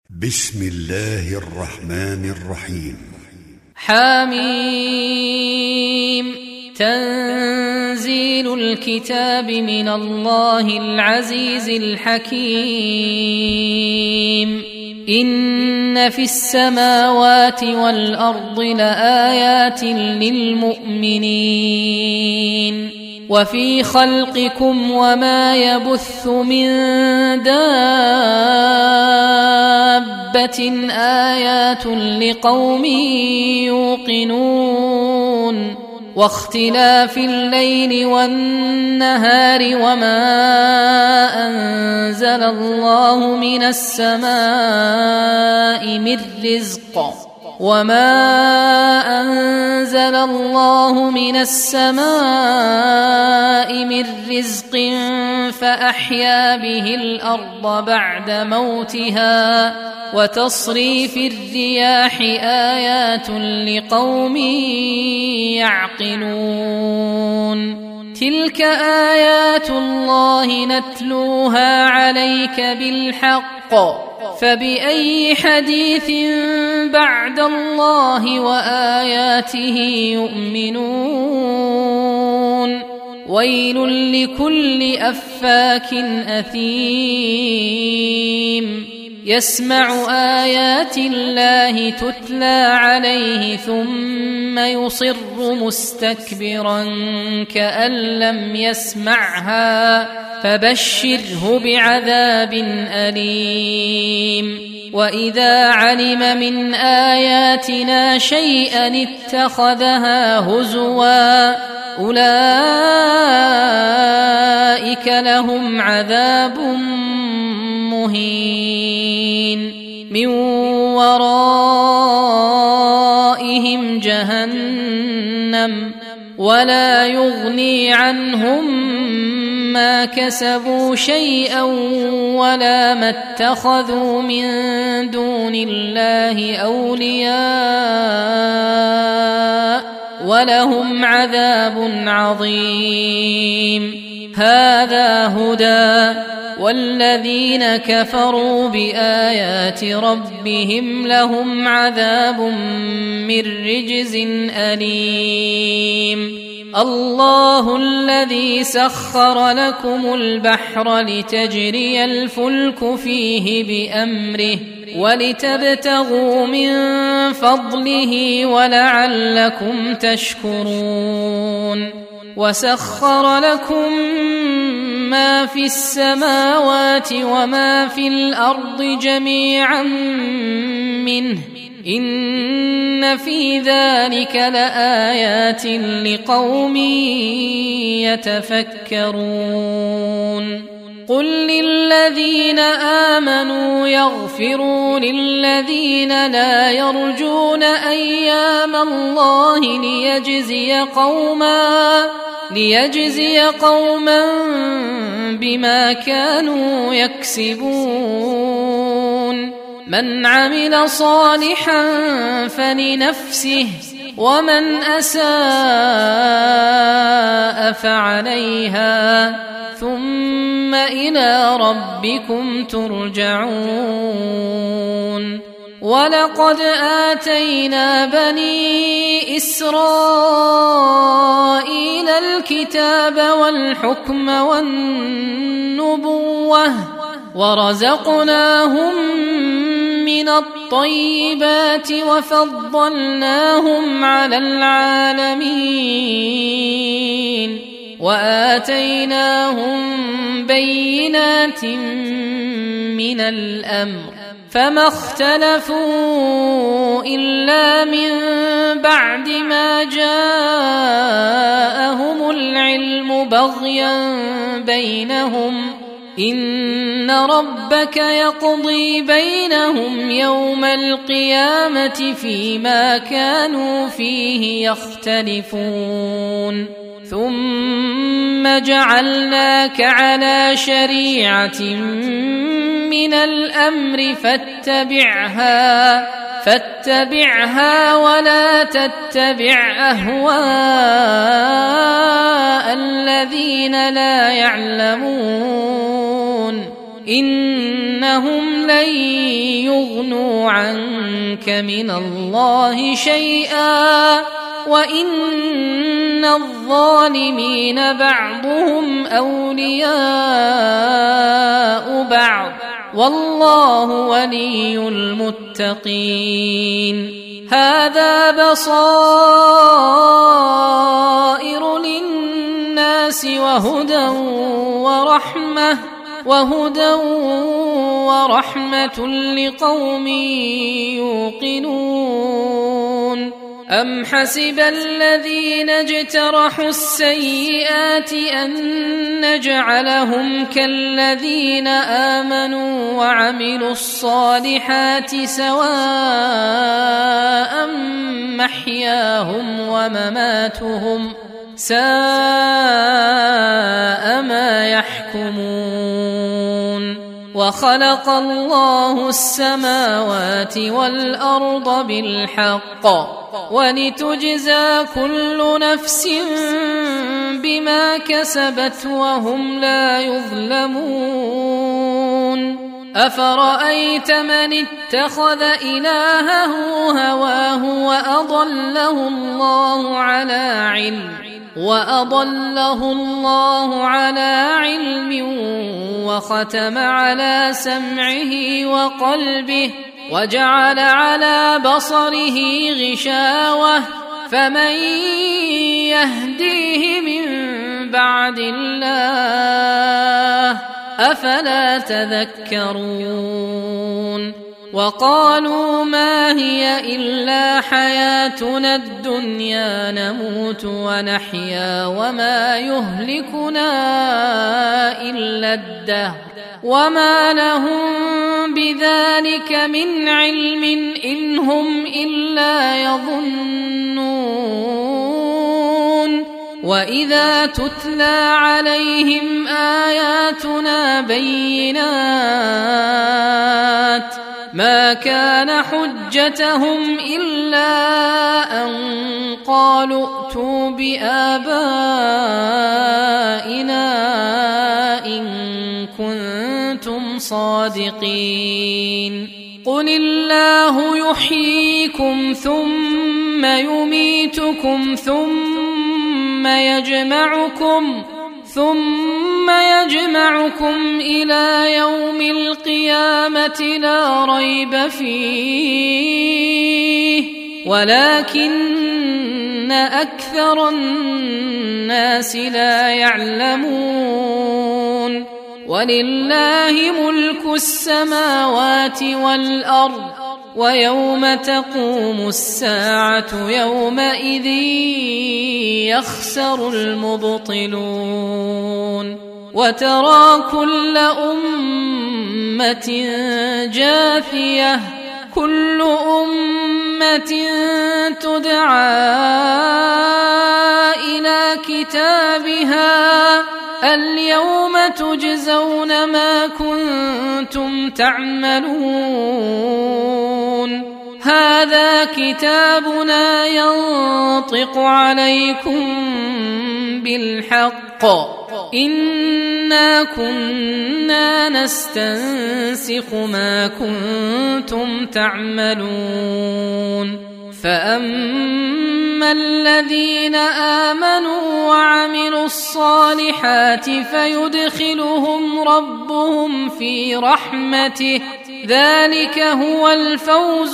بسم الله الرحمن الرحيم. حميم. تنزيل الكتاب من الله العزيز الحكيم. إن في السماوات والأرض لآيات للمؤمنين وفي خلقكم وما يبث من دابة آيات لقوم يوقنون واختلاف الليل والنهار وما أنزل الله من السماء من رزق فأحيا به الأرض بعد موتها وتصريف الرياح آيات لقوم يعقلون. تلك آيات الله نتلوها عليك بالحق فبأي حديث بعد الله وآياته يؤمنون. ويل لكل أفاك أثيم يسمع آيات الله تتلى عليه ثم يصر مستكبرا كأن لم يسمعها فبشره بعذاب أليم. وإذا علم من آياتنا شيئا اتخذها هزوا أولئك لهم عذاب مهين من ورائهم جهنم ولا يغني عنهم ما كسبوا شيئا ولا ما اتخذوا من دون الله أولياء ولهم عذاب عظيم. هذا هدى والذين كفروا بآيات ربهم لهم عذاب من رجز أليم. الله الذي سخر لكم البحر لتجري الفلك فيه بأمره ولتبتغوا من فضله ولعلكم تشكرون. وسخر لكم ما في السماوات وما في الأرض جميعا منه إن في ذلك لآيات لقوم يتفكرون. قل للذين آمنوا يغفروا للذين لا يرجون أيام الله ليجزي قوما بما كانوا يكسبون. من عمل صالحا فلنفسه ومن أساء فعليها ثم إلى ربكم ترجعون. ولقد آتينا بني إسرائيل الكتاب والحكم والنبوة ورزقناهم من الطيبات وفضلناهم على العالمين وآتيناهم بينات من الأمر فما اختلفوا إلا من بعد ما جاءهم العلم بغيا بينهم. إن ربك يقضي بينهم يوم القيامة فيما كانوا فيه يختلفون. ثم جعلناك على شريعة من الأمر فاتبعها ولا تتبع أهواء الذين لا يعلمون إنهم لن يغنوا عنك من الله شيئا وإن الظالمين بعضهم أولياء بعض والله ولي المتقين هذا بصائر للناس وهدى ورحمة لقوم يوقنون أم حسب الذين اجترحوا السيئات أن نجعلهم كالذين آمنوا وعملوا الصالحات سواء محياهم ومماتهم ساء ما يحكمون وخلق الله السماوات والأرض بالحق ولتجزى كل نفس بما كسبت وهم لا يظلمون أفرأيت من اتخذ إلهه هواه وأضله الله على علم وختم على سمعه وقلبه وجعل على بصره غشاوة فمن يهديه من بعد الله أفلا تذكرون وقالوا ما هي إلا حياتنا الدنيا نموت ونحيا وما يهلكنا إلا الدهر وما لهم بذلك من علم إن هم إلا يظنون وإذا تتلى عليهم آياتنا بينات ما كان حجتهم إلا أن قالوا ائتوا بآبائنا إن كنتم صادقين قل الله يحييكم ثم يميتكم ثم يجمعكم إلى يوم القيامة لا ريب فيه ولكن أكثر الناس لا يعلمون ولله ملك السماوات والأرض ويوم تقوم الساعة يومئذ يخسر المبطلون وترى كل أمة جاثية كل أمة تدعى إلى كتابها اليوم تجزون ما كنتم تعملون هذا كتابنا ينطق عليكم بالحق إنا كنا نستنسخ ما كنتم تعملون فأما الذين آمنوا وعملوا الصالحات فيدخلهم ربهم في رحمته ذلك هو الفوز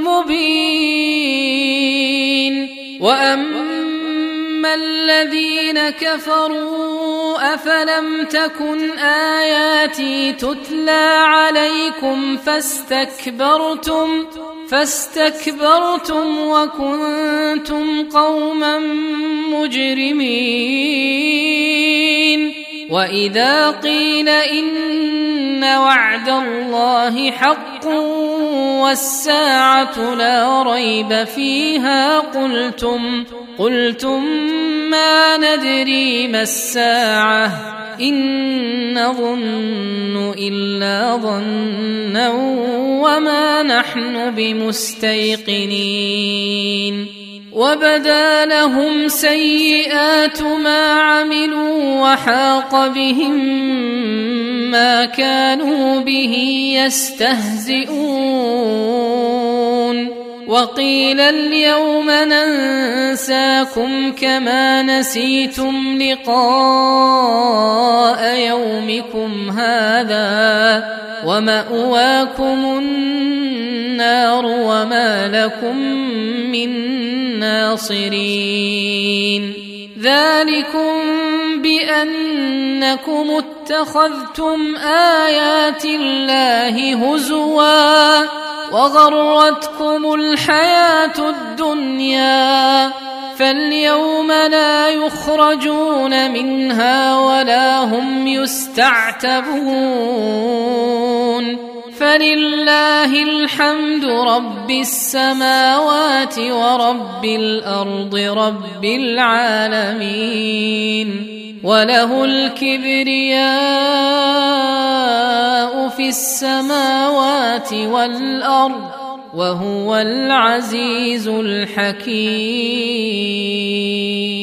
المبين وأما الذين كفروا أفلم تكن آياتي تتلى عليكم فاستكبرتم وكنتم قوما مجرمين وإذا قيل إن وعد الله حق والساعة لا ريب فيها قلتم ما ندري ما الساعة إن نظن إلا ظنا وما نحن بمستيقنين وبدا لهم سيئات ما عملوا وحاق بهم ما كانوا به يستهزئون وقيل اليوم ننساكم كما نسيتم لقاء يومكم هذا ومأواكم النار وما لكم من ناصرين ذلكم بأنكم اتخذتم آيات الله هزوا وغرتكم الحياة الدنيا فاليوم لا يخرجون منها ولا هم يستعتبون فلله الحمد رب السماوات ورب الأرض رب العالمين وله الكبرياء في السماوات والأرض وهو العزيز الحكيم.